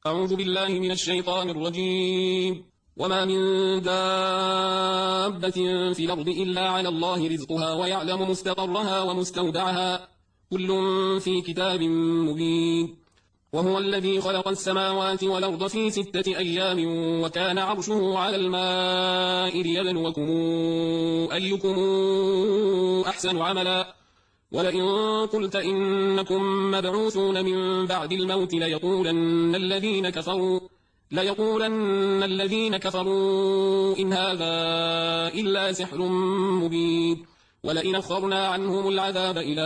أعوذ بالله من الشيطان الرجيم. وما من دابة في الأرض إلا على الله رزقها ويعلم مستقرها ومستودعها كل في كتاب مبين. وهو الذي خلق السماوات والأرض في 6 أيام وكان عرشه على الماء ليبلوكم أيكم أحسن عملا. ولئن قلت إنكم مبعوثون من بعد الموت ليقولن الذين كفروا إن هذا إلا سحر مبين. ولئن أخرنا عنهم العذاب إلى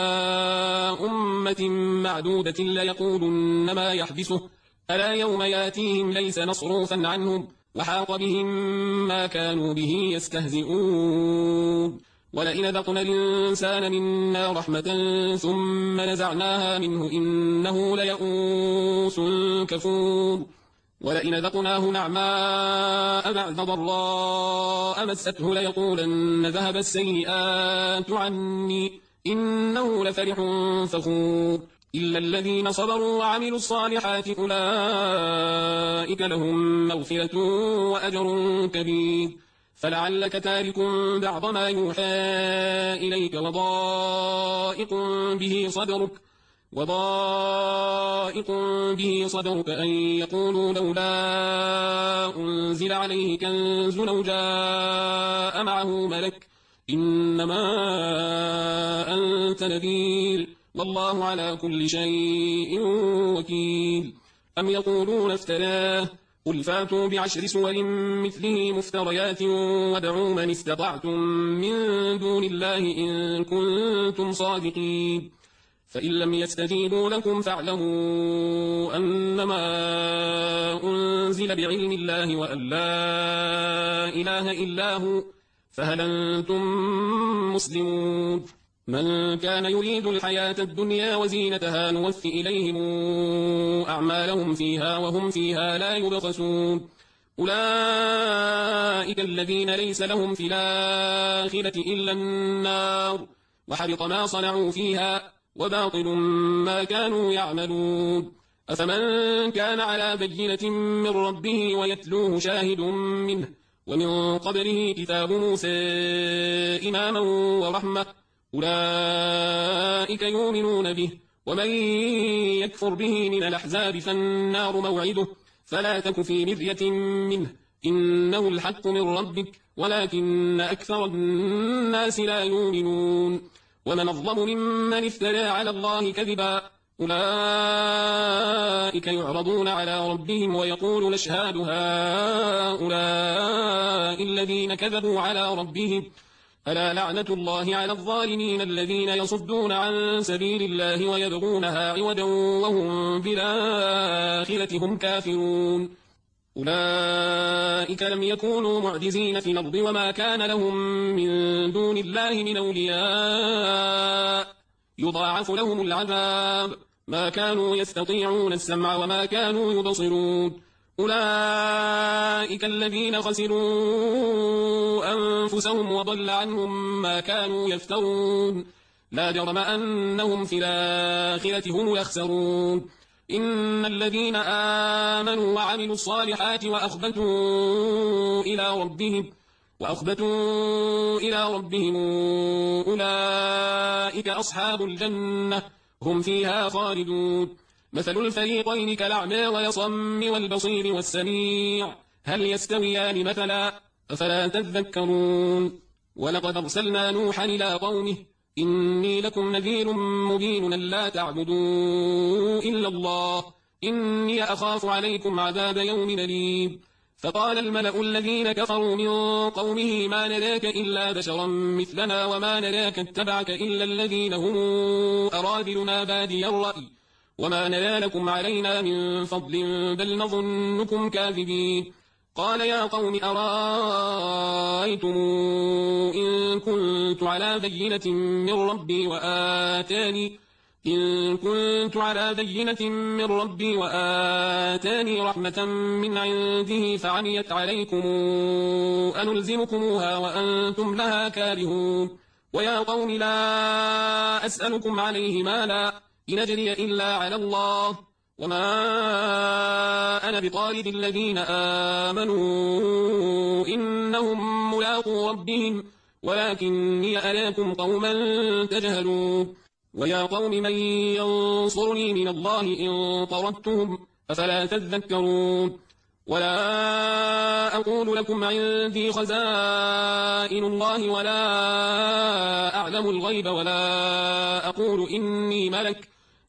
أمة معدودة ليقولن ما يحبسه ألا يوم ياتيهم ليس مصروفا عنهم وحاق بهم ما كانوا به يستهزئون. ولئن ذقنا الإنسان منا رحمة ثم نزعناها منه إنه ليئوس كفور. ولئن ذقناه نعماء بعد ضراء مسته ليقولن ذهب السيئات عني إنه لفرح فخور. إلا الذين صبروا وعملوا الصالحات أولئك لهم مغفرة وأجر كبير. فلعلك تارك بعض ما يوحى إليك وضائق به صدرك أن يقولوا لولا أنزل عليه كنز أو جاء معه ملك إنما أنت نذير والله على كل شيء وكيل. أم يقولون افتراه قل فاتوا ب10 سور مثله مفتريات وادعوا من استطعتم من دون الله إن كنتم صادقين. فإن لم يستجيبوا لكم فاعلموا أنما أنزل بعلم الله وأن لا إله إلا هو فهل أنتم مسلمون. من كان يريد الحياة الدنيا وزينتها نوفي إليهم أعمالهم فيها وهم فيها لا يبخسون. أولئك الذين ليس لهم في الآخرة إلا النار وحبط ما صنعوا فيها وباطل ما كانوا يعملون. أفمن كان على بينة من ربه ويتلوه شاهد منه ومن قبله كتاب موسى إماما ورحمة أولئك يؤمنون به. ومن يكفر به من الأحزاب فالنار موعده فلا تك في مرية منه إنه الحق من ربك ولكن أكثر الناس لا يؤمنون. ومن أظلم ممن افترى على الله كذبا أولئك يعرضون على ربهم ويقول الأشهاد هؤلاء الذين كذبوا على ربهم ألا لعنة الله على الظالمين الذين يصدون عن سبيل الله ويبغونها عوجا وهم بالآخرة هم كافرون. أولئك لم يكونوا معجزين في الأرض وما كان لهم من دون الله من أولياء يضاعف لهم العذاب ما كانوا يستطيعون السمع وما كانوا يبصرون. أولئك الذين خسروا أنفسهم وضل عنهم ما كانوا يفترون. لا جرم أنهم في الآخرة هم يخسرون. إن الذين آمنوا وعملوا الصالحات وأخبتوا إلى ربهم أولئك أصحاب الجنة هم فيها خالدون. مثل الفريقين كالأعمى والأصم والبصير والسميع هل يستويان مثلا أفلا تذكرون. ولقد أرسلنا نوحا إلى قومه إني لكم نذير مبين لا تعبدوا إلا الله إني أخاف عليكم عذاب يوم أليم. فقال الملأ الذين كفروا من قومه ما نراك إلا بشرا مثلنا وما نراك اتبعك إلا الذين هم أراذلنا بادي الرأي وما نرى لكم علينا من فضل بل نظنكم كاذبين. قال يا قوم أرأيتم إن كنت على بينة من ربي وآتاني رحمة من عنده فعميت عليكم أنلزمكموها وأنتم لها كارهون. ويا قوم لا أسألكم عليه مالا إن أجري إلا على الله وما أنا بطارد الذين آمنوا إنهم ملاقو ربهم ولكني أراكم قوما تجهلون ويا قوم من ينصرني من الله إن طردتهم أفلا تذكرون ولا أقول لكم عندي خزائن الله ولا أعلم الغيب ولا أقول إني ملك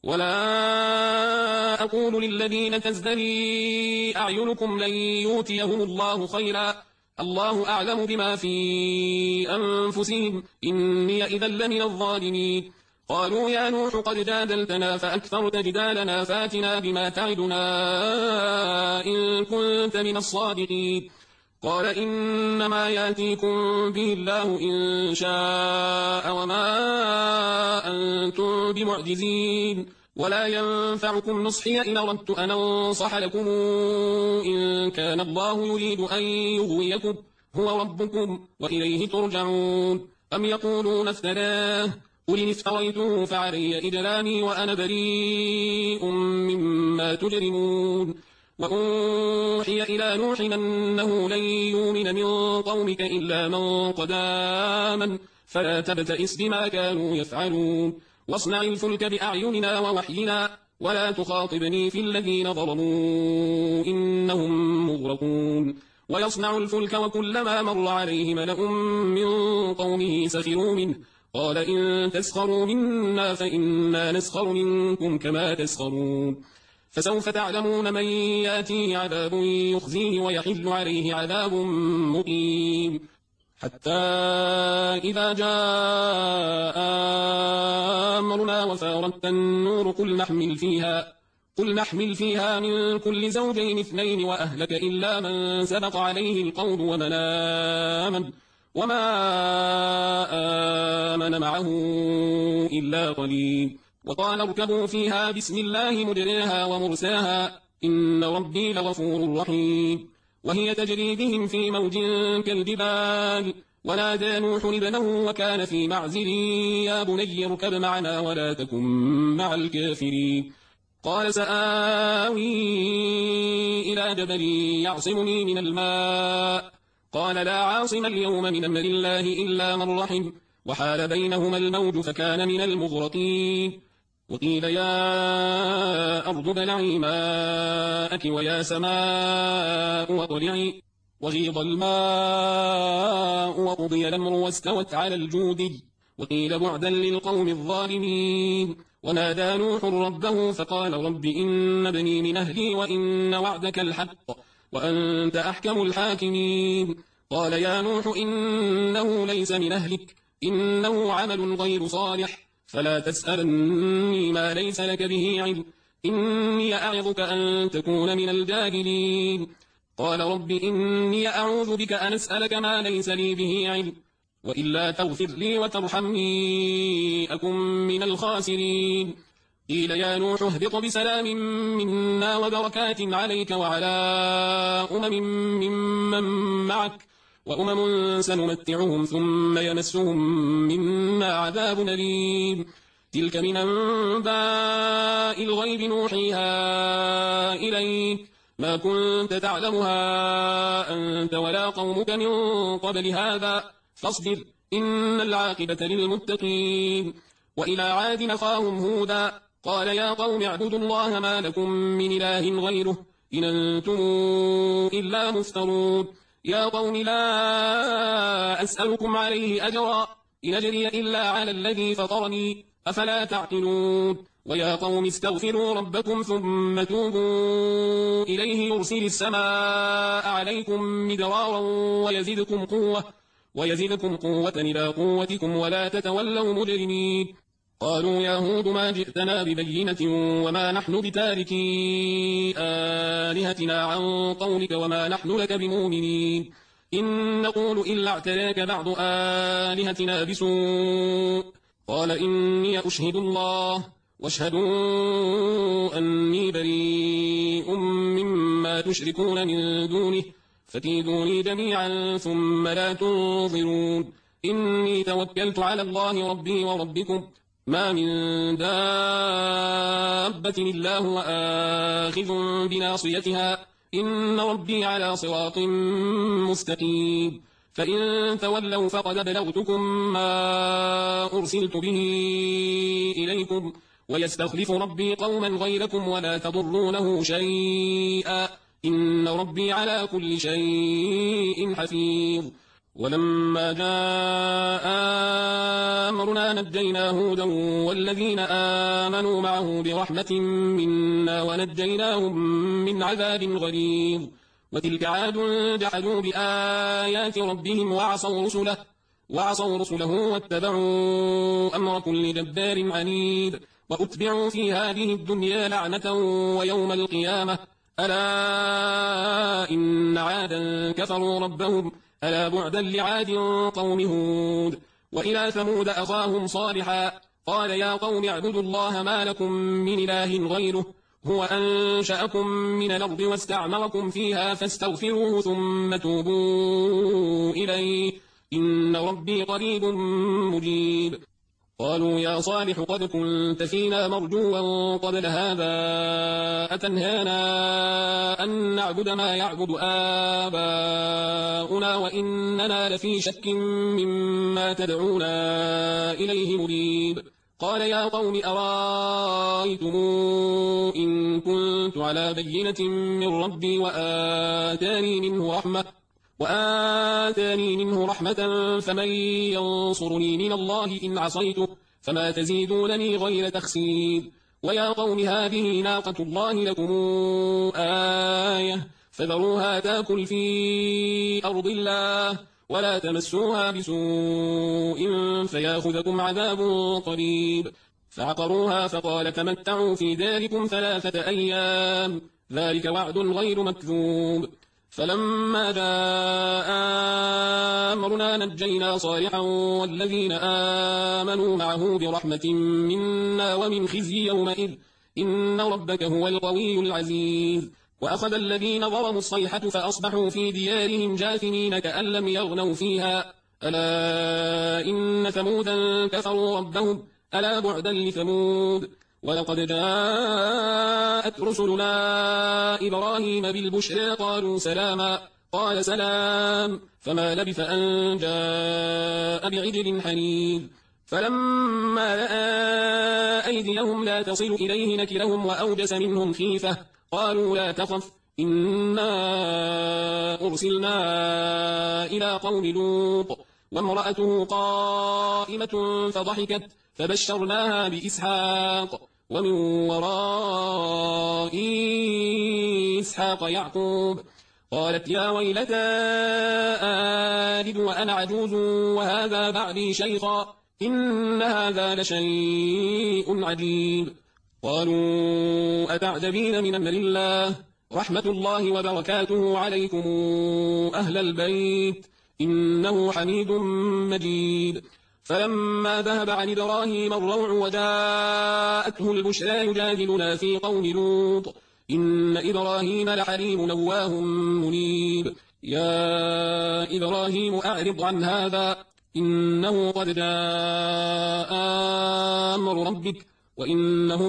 ولا أقول للذين تزدري أعينكم لن يؤتيهم الله خيرا الله أعلم بما في أنفسهم إني إذا لمن الظالمين قالوا يا نوح قد جادلتنا فأكثرت جدالنا فاتنا بما تعدنا إن كنت من الصادقين قال إنما ياتيكم به الله إن شاء وما أنتم بمعجزين ولا ينفعكم نصحي إن أردت أن أنصح لكم إن كان الله يريد أن يغويكم هو ربكم وإليه ترجعون أم يقولون افتراه قل إن افتريته فعلي إجرامي وأنا بريء مما تجرمون وأوحي إلى نوح أنه لن يؤمن من قومك إلا من قد آمن فلا تبتئس بما كانوا يفعلون واصنع الفلك بأعيننا ووحينا ولا تخاطبني في الذين ظلموا إنهم مغرقون ويصنع الفلك وكلما مر عليه ملأ من قومه سخروا منه قال إن تسخروا منا فإنا نسخر منكم كما تسخرون فسوف تعلمون من ياتيه عذاب يخزيه ويحل عليه عذاب مقيم حتى إذا جاء أمرنا وفارت النور قل نحمل فيها من كل زوجين اثنين وأهلك إلا من سبق عليه القول وما آمن معه إلا قليل وقال اركبوا فيها بسم الله مجريها ومرساها إن ربي لغفور رحيم وهي تجري بهم في موج كالجبال ونادى نوح ابنه وكان في معزل يا بني اركب معنا ولا تكن مع الكافرين قال سآوي إلى جبل يعصمني من الماء قال لا عاصم اليوم من أمر الله إلا من رحم وحال بينهما الموج فكان من المغرقين وقيل يا أرض ابلعي ماءك ويا سماء واقلعي وغيض الماء وقضي الأمر واستوت على الجودي وقيل بعدا للقوم الظالمين ونادى نوح ربه فقال رب إن ابني من أهلي وإن وعدك الحق وأنت أحكم الحاكمين قال يا نوح إنه ليس من أهلك إنه عمل غير صالح فلا تسألني ما ليس لك به علم إني أعظك أن تكون من الجاهلين قال رب إني أعوذ بك أن أسألك ما ليس لي به علم وإلا تغفر لي وترحمني أكن من الخاسرين قيل يا نوح اهبط بسلام منا وبركات عليك وعلى ممن معك وأمم سنمتعهم ثم يمسهم منا عذاب أليم تلك من أنباء الغيب نوحيها إليك ما كنت تعلمها أنت ولا قومك من قبل هذا فاصبر إن العاقبة للمتقين وإلى عاد أخاهم هودا قال يا قوم اعبدوا الله ما لكم من إله غيره إن أنتم إلا مفترون يا قوم لا أسألكم عليه أجرا إن أجري إلا على الذي فطرني أفلا تعقلون ويا قوم استغفروا ربكم ثم توبوا إليه يرسل السماء عليكم مدرارا ويزدكم قوة إلى قوتكم ولا تتولوا مجرمين قالوا يا هود ما جئتنا ببينة وما نحن بتاركي آلهتنا عن قولك وما نحن لك بمؤمنين إن نقول إلا اعتراك بعض آلهتنا بسوء قال إني أشهد الله واشهدوا أني بريء مما تشركون من دونه فكيدوني جميعا ثم لا تنظرون إني توكلت على الله ربي وربكم ما من دابة إلا هو آخذ بناصيتها إن ربي على صراط مستقيم فإن تولوا فقد بلغتكم ما أرسلت به إليكم ويستخلف ربي قوما غيركم ولا تضرونه شيئا إن ربي على كل شيء حفيظ ولما جاء أمرنا نجينا هودا والذين آمنوا معه برحمة منا ونجيناهم من عذاب غليظ وتلك عاد جحدوا بآيات ربهم وعصوا رسله واتبعوا أمر كل جبار عنيد وأتبعوا في هذه الدنيا لعنة ويوم القيامة ألا إن عادا كفروا ربهم ألا بعدا لعاد قوم هود وإلى ثمود أخاهم صالحا قال يا قوم اعبدوا الله ما لكم من إله غيره هو أنشأكم من الأرض واستعمركم فيها فاستغفروه ثم توبوا إليه إن ربي قريب مجيب قالوا يا صالح قد كنت فينا مرجوا قبل هذا أتنهانا أن نعبد ما يعبد آباؤنا وإننا لفي شك مما تدعونا إليه مريب قال يا قوم أرأيتم إن كنت على بينة من ربي وآتاني منه رحمة فمن ينصرني من الله إن عصيته فما تزيدونني غير تخسير ويا قوم هذه ناقة الله لكم آية فذروها تاكل في أرض الله ولا تمسوها بسوء فياخذكم عذاب قريب فعقروها فقال تمتعوا في داركم 3 أيام ذلك وعد غير مكذوب فلما جاء أمرنا نجينا صالحا والذين آمنوا معه برحمة منا ومن خزي يومئذ إن ربك هو القوي العزيز وأخذ الذين ظلموا الصيحة فأصبحوا في ديارهم جاثمين كأن لم يغنوا فيها ألا إن ثمودا كفروا ربهم ألا بعدا لثمود ولقد جاءت رسلنا إبراهيم بالبشرى قالوا سلاما قال سلام فما لبث أن جاء بعجل حنيذ فلما رأى أيديهم لا تصل إليه نكرهم وأوجس منهم خيفة قالوا لا تخف إنا أرسلنا إلى قوم لوط وامرأته قائمة فضحكت فبشرناها بإسحاق ومن وراء إسحاق يعقوب قالت يا ويلتى آلد وأنا عجوز وهذا بعدي شيخا إن هذا لشيء عجيب قالوا أتعجبين من أمر الله رحمة الله وبركاته عليكم أهل البيت إنه حميد مجيد فلما ذهب عن إبراهيم الروع وجاءته البشرى يجادلنا في قوم لوط إن إبراهيم لحليم نواه منيب يا إبراهيم أعرض عن هذا إنه قد جاء أمر ربك وإنهم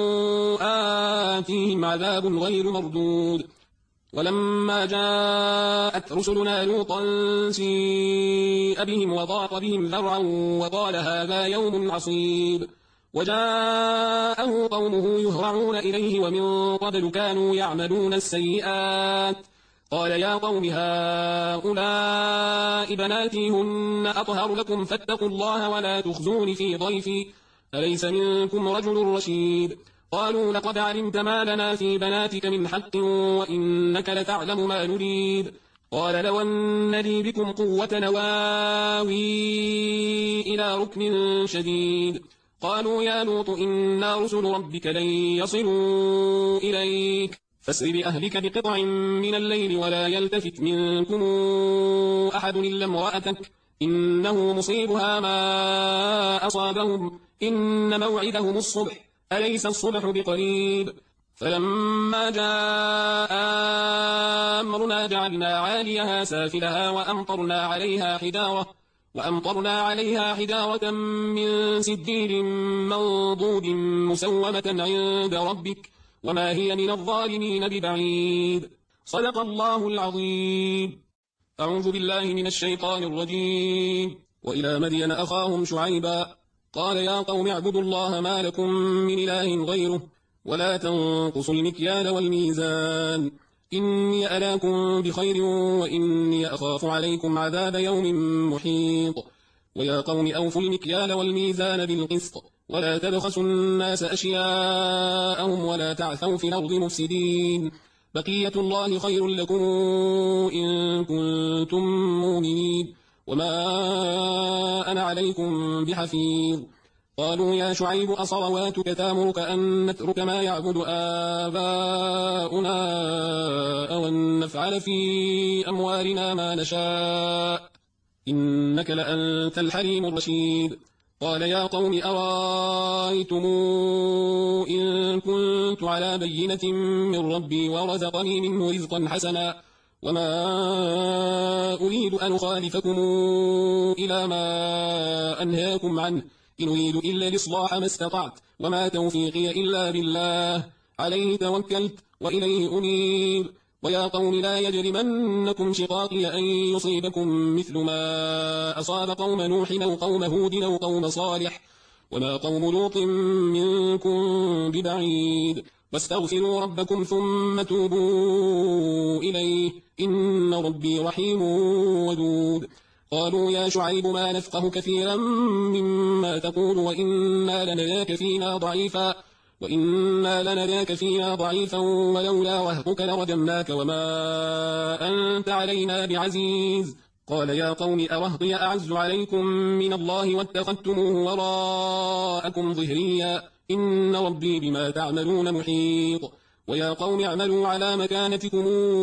آتيهم عذاب غير مردود ولما جاءت رسلنا لوطا سيء بهم وضاق بهم ذرعا وقال هذا يوم عصيب وجاءه قومه يهرعون إليه ومن قبل كانوا يعملون السيئات قال يا قوم هؤلاء بناتي هن أطهر لكم فاتقوا الله ولا تخزون في ضيفي أليس منكم رجل رشيد قالوا لقد علمت ما لنا في بناتك من حق وإنك لتعلم ما نريد قال لو أن لي بكم قوة نواوي إلى ركن شديد قالوا يا لوط إنا رسل ربك لن يصلوا إليك فاسر بأهلك بقطع من الليل ولا يلتفت منكم أحد إلا امرأتك إنه مصيبها ما أصابهم إن موعدهم الصبح أليس الصبح بقريب فلما جاء أمرنا جعلنا عاليها سافلها وأمطرنا عليها حجارة وأمطرنا عليها حجارة من سجيل منضود مسومة عند ربك وما هي من الظالمين ببعيد. صدق الله العظيم. أعوذ بالله من الشيطان الرجيم. وإلى مدين أخاهم شعيبا قال يا قوم اعبدوا الله ما لكم من إله غيره ولا تنقصوا المكيال والميزان إني أراكم بخير وإني أخاف عليكم عذاب يوم محيط. ويا قوم أوفوا المكيال والميزان بالقسط ولا تبخسوا الناس أشياءهم ولا تعثوا في الأرض مفسدين بقية الله خير لكم إن كنتم مؤمنين وما أنا عليكم بحفيظ. قالوا يا شعيب أصلواتك تأمرك أن نترك ما يعبد آباؤنا أو أن نفعل في أموالنا ما نشاء إنك لأنت الحليم الرشيد. قال يا قوم أرأيتم إن كنت على بينة من ربي ورزقني منه رزقا حسنا وما أريد أن أخالفكم إلى ما أنهاكم عنه إن أريد إلا الإصلاح ما استطعت وما توفيقي إلا بالله عليه توكلت وإليه أنيب. ويا قوم لا يجرمنكم شقاقي أن يصيبكم مثل ما أصاب قوم نوح أو قوم هود أو قوم صالح وما قوم لوط منكم ببعيد واستغفروا ربكم ثم توبوا إليه إن ربي رحيم ودود. قالوا يا شعيب ما نفقه كثيرا مما تقول وإنا لنراك فينا ضعيفا ولولا رهطك لرجمناك وما أنت علينا بعزيز. قال يا قوم أرهطي أعز عليكم من الله واتخذتموه وراءكم ظهريا إن ربي بما تعملون محيط. ويا قوم اعملوا على مكانتكم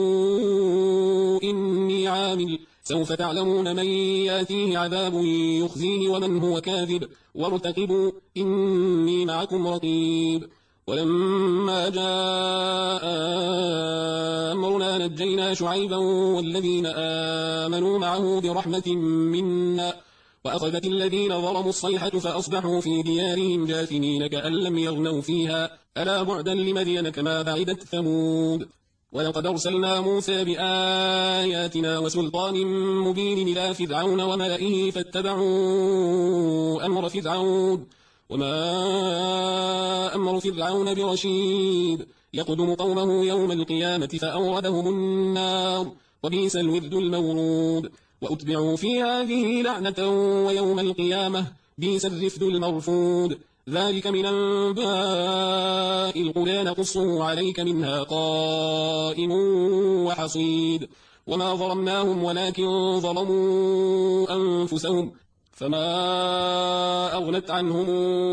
إني عامل سوف تعلمون من ياتيه عذاب يخزيه ومن هو كاذب وارتقبوا إني معكم رقيب. ولما جاء أمرنا نجينا شعيبا والذين آمنوا معه برحمة منا وأخذت الذين ظلموا الصيحة فأصبحوا في ديارهم جاثمين كأن لم يغنوا فيها ألا بعدا لمدين كما بعدت ثمود. ولقد أرسلنا موسى بآياتنا وسلطان مبين إلى فرعون وملئه فاتبعوا أمر فرعون وما أمر فرعون برشيد يقدم قومه يوم القيامة فأوردهم النار وبئس الورد المورود. وأتبعوا في هذه لعنة ويوم القيامة بئس الرفد المرفود. ذلك من أنباء القرى نقصه عليك منها قائم وحصيد. وما ظلمناهم ولكن ظلموا أنفسهم فما أغنت عنهم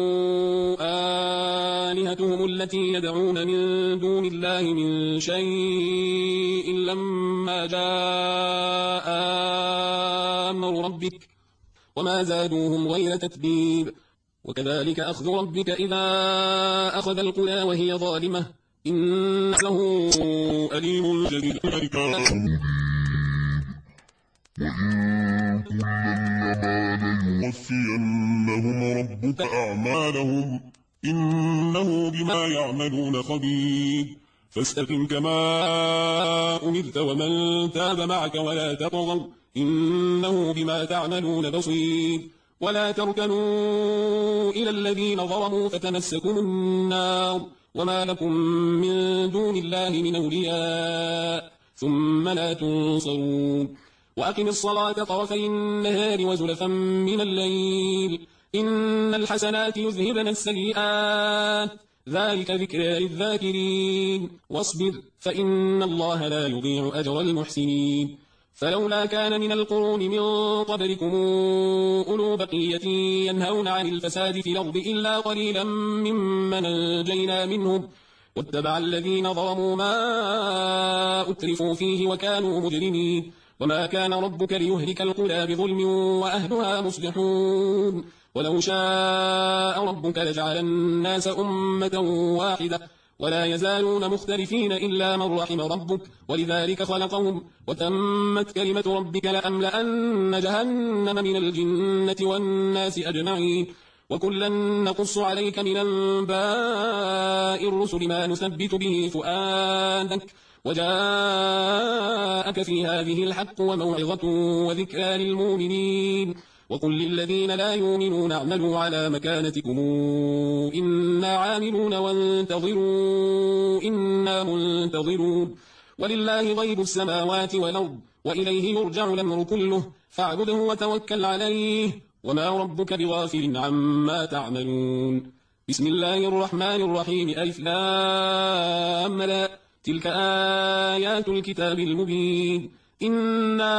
آلهتهم التي يدعون من دون الله من شيء لما جاء أمر ربك وما زادوهم غير تتبيب. وكذلك أخذ ربك إذا أخذ القرى وهي ظالمة إنه أليم شديد. وإن كلا ليوفينهم ربك أعمالهم إنه بما يعملون خبير. فاستقم كما أمرت ومن تاب معك ولا تطغوا إنه بما تعملون بصير. ولا تركنوا إلى الذين ظلموا فتمسكم النار وما لكم من دون الله من أولياء ثم لا تنصرون. وأقم الصلاة طرفي النهار وزلفا من الليل إن الحسنات يذهبن السيئات ذلك ذكرى للذاكرين. واصبر فإن الله لا يضيع أجر المحسنين. فلولا كان من القرون من قبلكم أولو بقية ينهون عن الفساد في الأرض إلا قليلا ممن أنجينا منهم واتبع الذين ظلموا ما أترفوا فيه وكانوا مجرمين. وما كان ربك ليهلك القرى بظلم وأهلها مصلحون. ولو شاء ربك لجعل الناس أمة واحدة ولا يزالون مختلفين إلا من رحم ربك ولذلك خلقهم وتمت كلمة ربك لأملأن جهنم من الجنة والناس أجمعين وكلا نقص عليك من أنباء الرسل ما نثبت به فؤادك وجاءك في هذه الحق وموعظة وذكرى للمؤمنين وقل للذين لا يؤمنون اعملوا على مكانتكم إنا عاملون وانتظروا إنا منتظرون ولله غيب السماوات والأرض وإليه يرجع الأمر كله فاعبده وتوكل عليه وما ربك بغافل عما تعملون بسم الله الرحمن الرحيم ألف لام را تلك آيات الكتاب المبين إنا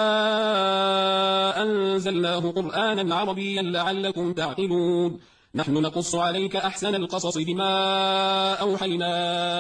أنزلناه قرآنا عربيا لعلكم تعقلون نحن نقص عليك أحسن القصص بما أوحينا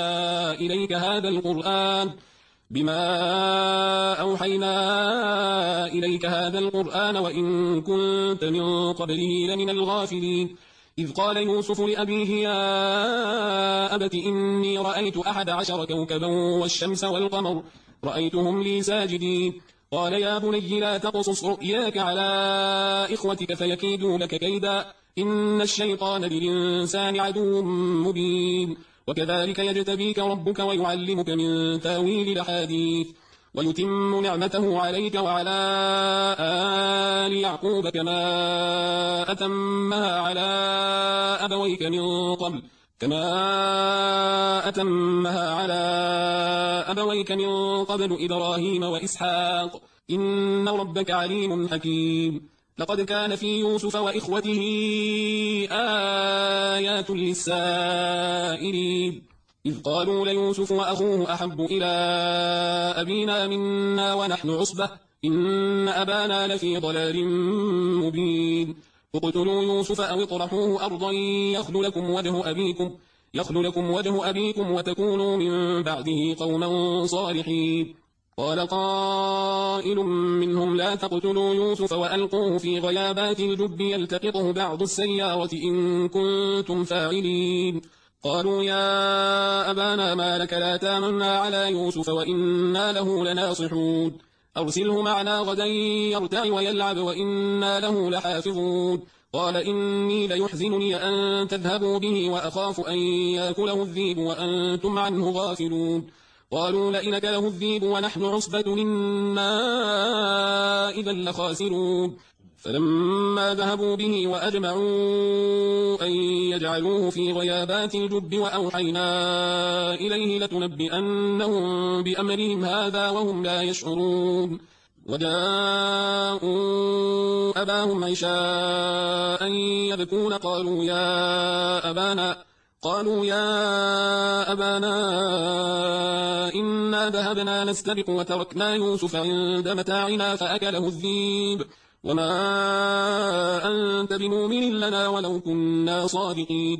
إليك هذا القرآن وإن كنت من قبله لمن الغافلين إذ قال يوسف لأبيه يا أبت إني رأيت 11 كوكبا والشمس والقمر رأيتهم لي ساجدين قال يا بني لا تقصص رؤياك على إخوتك فيكيدوا لك كيدا إن الشيطان للإنسان عدو مبين وكذلك يجتبيك ربك ويعلمك من تاويل الأحاديث ويتم نعمته عليك وعلى آل يعقوب كما أتمها على أبويك من قبل إبراهيم وإسحاق إن ربك عليم حكيم لقد كان في يوسف وإخوته آيات للسائلين إذ قالوا ليوسف وأخوه أحب إلى أبينا منا ونحن عصبة إن أبانا لفي ضلال مبين اقتلوا يوسف أو اطرحوه أرضا يخل لكم وجه أبيكم وتكونوا من بعده قوما صالحين قال قائل منهم لا تقتلوا يوسف وألقوه في غيابات الجب يلتقطه بعض السيارة إن كنتم فاعلين قالوا يا أبانا ما لك لا تامنا على يوسف وإنا له لناصحون أرسله معنا غدا يرتع ويلعب وإنا له لحافظون قال إني ليحزنني أن تذهبوا به وأخاف أن يأكله الذئب وأنتم عنه غافلون قالوا لئن أكله الذئب ونحن عصبة إنا إذا لخاسرون فلما ذهبوا به وأجمعوا أن يجعلوه في غيابات الجب وأوحينا إليه لتنبئنهم بأمرهم هذا وهم لا يشعرون وجاءوا أباهم عشاء يبكون قالوا يا أبانا إنا ذهبنا نستبق وتركنا يوسف عند متاعنا فأكله الذئب وما أنت بمؤمن لنا ولو كنا صادقين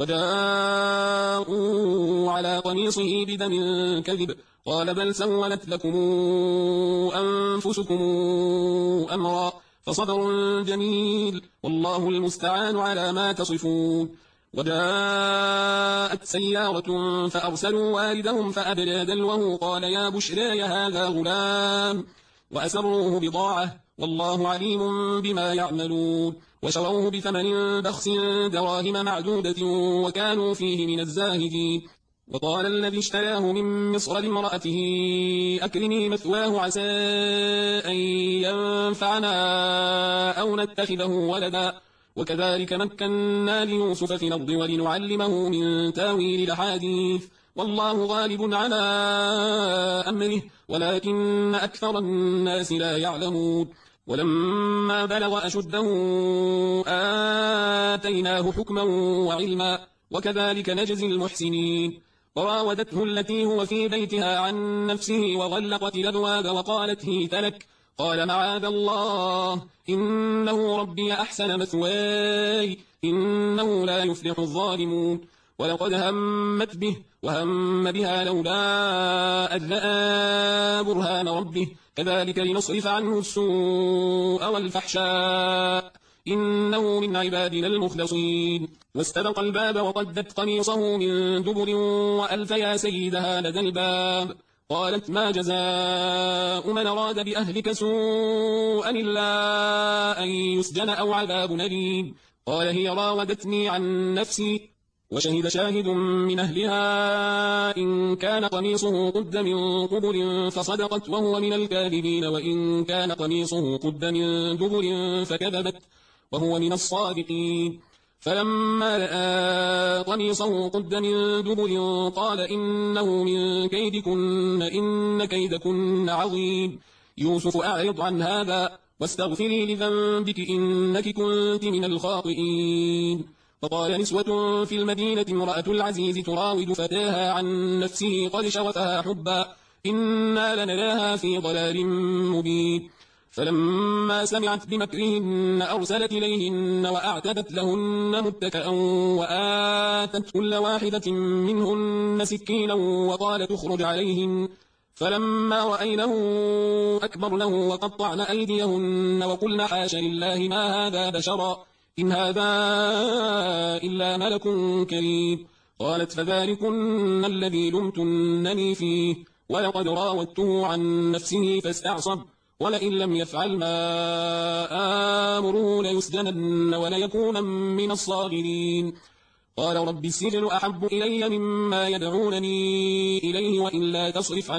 وجاءوا على قميصه بدم كذب قال بل سولت لكم أنفسكم أمرا فصبر جميل والله المستعان على ما تصفون وجاءت سيارة فأرسلوا والدهم فأبلى دلوه قال يا بشراي هذا غلام وأسروه بضاعة والله عليم بما يعملون وشروه بثمن بخس دراهم معدودة وكانوا فيه من الزاهدين وقال الذي اشتراه من مصر لامرأته أكرمي مثواه عسى أن ينفعنا أو نتخذه ولدا وكذلك مكنا ليوسف في الأرض ولنعلمه من تاويل الأحاديث والله غالب على أمره ولكن أكثر الناس لا يعلمون ولما بلغ أشده آتيناه حكما وعلما وكذلك نجزي المحسنين وراودته التي هو في بيتها عن نفسه وغلقت الأبواب وقالت هيت لك قال معاذ الله إنه ربي أحسن مثواي إنه لا يفلح الظالمون ولقد همت به وهم بها لولا أذ برهان ربه كذلك لنصرف عنه السوء والفحشاء إنه من عبادنا المخلصين واستبق الباب وقدت قميصه من دبر وألف يا سيدها لدى الباب. قالت ما جزاء من أراد بأهلك سوءا إلا أن يسجن أو عذاب أليم. قال هي راودتني عن نفسي. وشهد شاهد من أهلها إن كان قميصه قد من قبل فصدقت وهو من الكاذبين وإن كان قميصه قد من دبر فكذبت وهو من الصادقين. فلما رأى قميصه قد من دبر قال إنه من كيدكن إن كيدكن عظيم. يوسف أعرض عن هذا واستغفري لذنبك إنك كنت من الخاطئين. فقال نسوة في المدينة امرأة العزيز تراود فتاها عن نفسه قد شغفها حبا إنا لنراها في ضلال مبين. فلما سمعت بمكرهن أرسلت إليهن وأعتدت لهن متكئا وآتت كل واحدة منهن سكينا وقالت اخرج عليهن. فلما رأينه أكبرنه وقطعن أيديهن وقلن حاش لله ما هذا بشرا إن هذا إلا ملك كريم. قالت فذلكن الذي لمتنني فيه ولقد راودته عن نفسه فاستعصم ولئن لم يفعل ما آمره ليسجنن وليكون من الصاغرين. قال رب السجن أحب إلي مما يدعونني إليه وإلا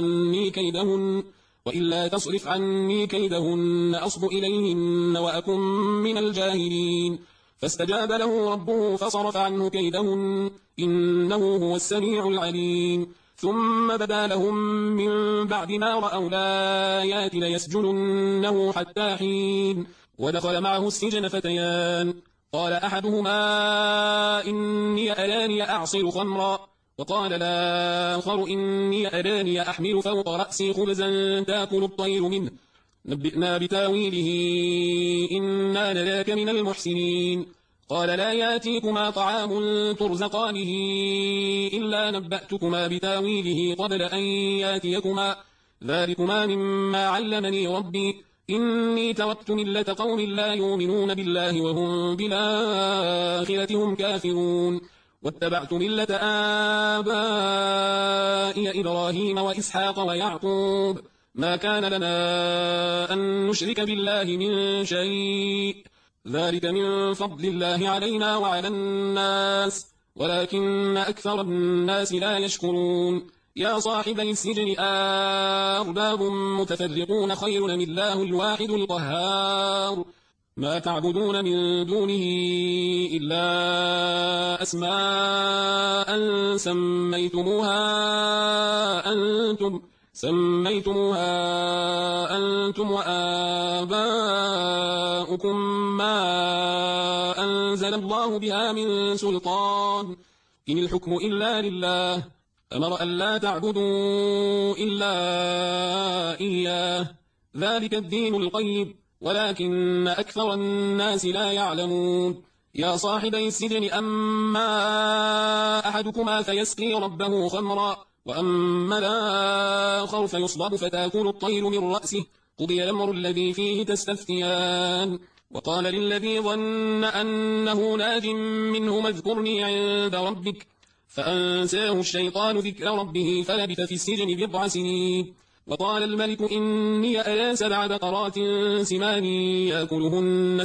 تصرف عني كيدهن أصب إليهن وأكن من الجاهلين. فاستجاب له ربه فصرف عنه كيدهن إنه هو السميع العليم. ثم بدا لهم من بعد ما رأوا الآيات ليسجننه حتى حين. ودخل معه السجن فتيان قال أحدهما إني أراني أعصر خمرا وقال الآخر إني أراني أحمل فوق رأسي خبزا تأكل الطير منه نبئنا بتاويله إنا نراك من المحسنين. قال لا ياتيكما طعام ترزقانه إلا نبأتكما بتاويله قبل أن ياتيكما ذلكما مما علمني ربي إني توكت ملة قوم لا يؤمنون بالله وهم بالآخرة هم كافرون. واتبعت ملة آبائي إبراهيم وإسحاق ويعقوب ما كان لنا أن نشرك بالله من شيء ذلك من فضل الله علينا وعلى الناس ولكن أكثر الناس لا يشكرون. يا صاحبي السجن أرباب متفرقون خير أم الله الواحد القهار ما تعبدون من دونه إلا أسماء سميتموها أنتم وآباؤكم ما أنزل الله بها من سلطان إن الحكم إلا لله أمر أن لا تعبدوا إلا إياه ذلك الدين القيم ولكن أكثر الناس لا يعلمون. يا صاحبي السجن أما أحدكما فيسقي ربه خمرا وأما الآخر فيصلب فتأكل الطير من رأسه قضي الأمر الذي فيه تستفتيان. وقال للذي ظن أنه ناج منهما اذكرني عند ربك فأنساه الشيطان ذكر ربه فلبث في السجن 7 سنين. وقال الملك إني أرى 7 بقرات سمان يأكلهن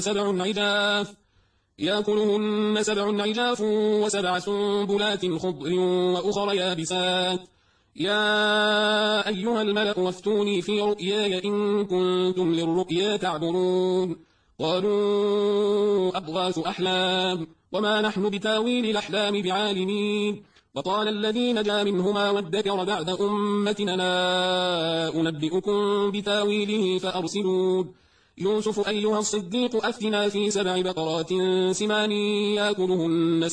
7 عجاف و7 سنبلات خضر وأخر يابسات. يا أيها الملأ وافتوني في رؤياي إن كنتم للرؤيا تعبرون. قالوا أضغاث أحلام وما نحن بتاويل الأحلام بعالمين. وقال الذي نجا منهما وادكر بعد أمتنا أنبئكم بتاويله فأرسلون. يوسف أيها الصديق أفتنا في 7 بقرات سمان يأكلهن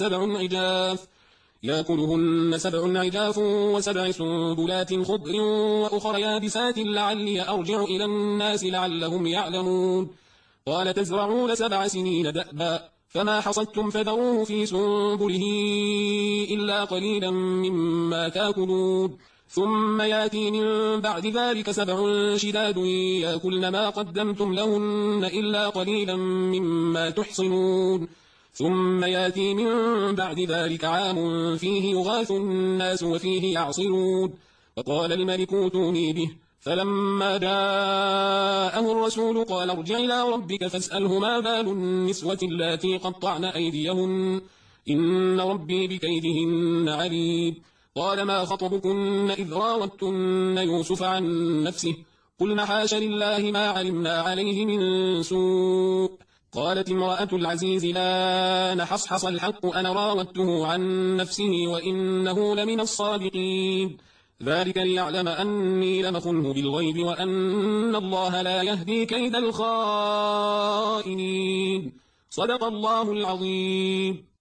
7 عجاف و7 سنبلات خضر وأخر يابسات لعلي أرجع إلى الناس لعلهم يعلمون. قال تزرعون 7 سنين دأبا فما حصدتم فذروه في سنبله إلا قليلا مما تأكلون. ثم يأتي من بعد ذلك 7 شداد يأكلن ما قدمتم لهن إلا قليلا مما تحصنون. ثم ياتي من بعد ذلك عام فيه يغاث الناس وفيه يعصرون وقال الملك اوتوني به فلما جاءه الرسول قال ارجع إلى ربك فاسأله ما بال النسوة اللاتي قطعن أيديهن إن ربي بكيدهن عليم قال ما خطبكن إذ راوتن يوسف عن نفسه قلنا حاش لله ما علمنا عليه من سوء قالت امرأة العزيز لا نحصحص الحق أنا راودته عن نفسه وإنه لمن الصادقين ذلك ليعلم أني لم أخنه بالغيب وأن الله لا يهدي كيد الخائنين صدق الله العظيم.